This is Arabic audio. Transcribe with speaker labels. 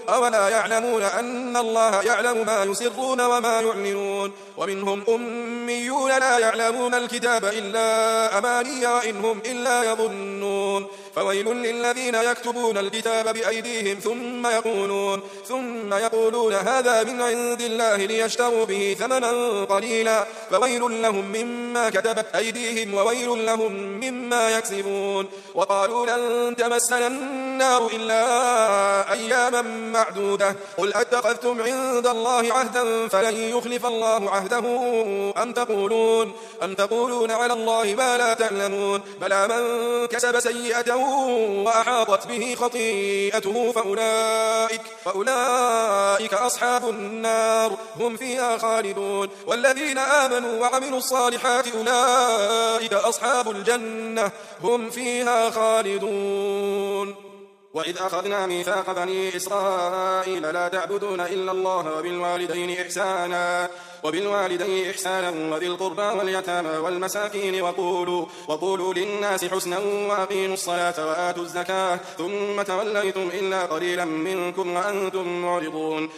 Speaker 1: أولا يعلمون أن الله يعلم ما يسرون وما يعلنون ومنهم أميون لا يعلمون الكتاب إلا أماني وإنهم إلا يظنون فويل للذين يكتبون الكتاب بأيديهم ثم يقولون هذا من عند الله ليشتروا به ثمنا قليلا فويل لهم مما كتبت أيديهم وويل لهم مما يكسبون وقالوا لن تمسنا النار إلا أياما معدودة قل أتخذتم عند الله عهدا فلن يخلف الله عهده أم تقولون على الله ما لا تعلمون بلى من كسب سيئة وأحاطت به خطيئته فأولئك أصحاب النار هم فيها خالدون والذين آمنوا وعملوا الصالحات أولئك أصحاب الجنة هم فيها خالدون وإذ أخذنا ميثاق بني إسرائيل لا تعبدون إلا الله وبالوالدين إحسانا وذي القربى واليتامى والمساكين وقولوا للناس حسنا وأقيموا الصلاة وآتوا الزكاة ثم توليتم إلا قليلا منكم وأنتم معرضون